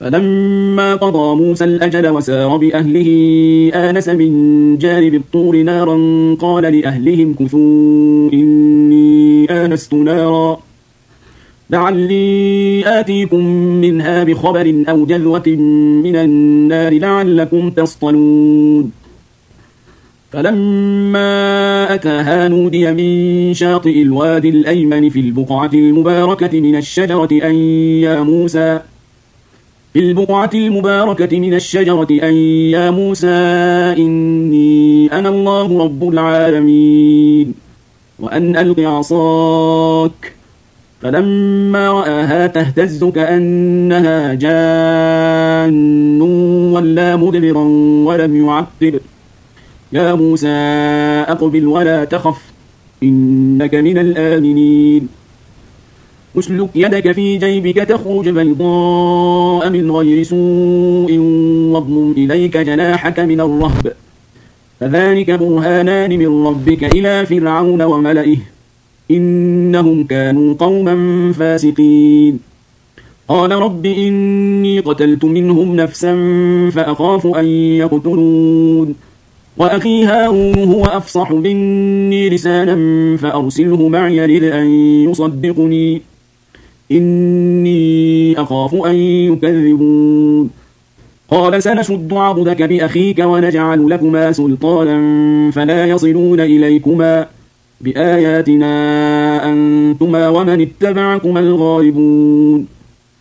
فلما قضى موسى الأجل وسار بأهله آنس من جانب الطور نارا قال لأهلهم كثوا إني آنست نارا لعلي آتيكم منها بخبر أو جذوة من النار لعلكم تصطلون فلما أتاها نودي من شاطئ الوادي الأيمن في البقعة المباركة من الشجرة أن يا موسى إني أنا الله رب العالمين وأن ألق عصاك فلما رآها تهتز كأنها جان ولا مدبرا ولم يعقب يا موسى أقبل ولا تخف إنك من الآمنين اسلك يدك في جيبك تخرج بيضاء من غير سوء واضمم إليك جناحك من الرهب فذلك برهانان من ربك إلى فرعون وملئه إنهم كانوا قوما فاسقين قال رب إني قتلت منهم نفسا فأخاف أن يقتلون وأخي هارون هو أفصح مني لسانا فأرسله معي يرد أن يصدقني إني أخاف أن يكذبون قال سنشد عضدك بأخيك ونجعل لكما سلطانا فلا يصلون إليكما بآياتنا أنتما ومن اتبعكما الغالبون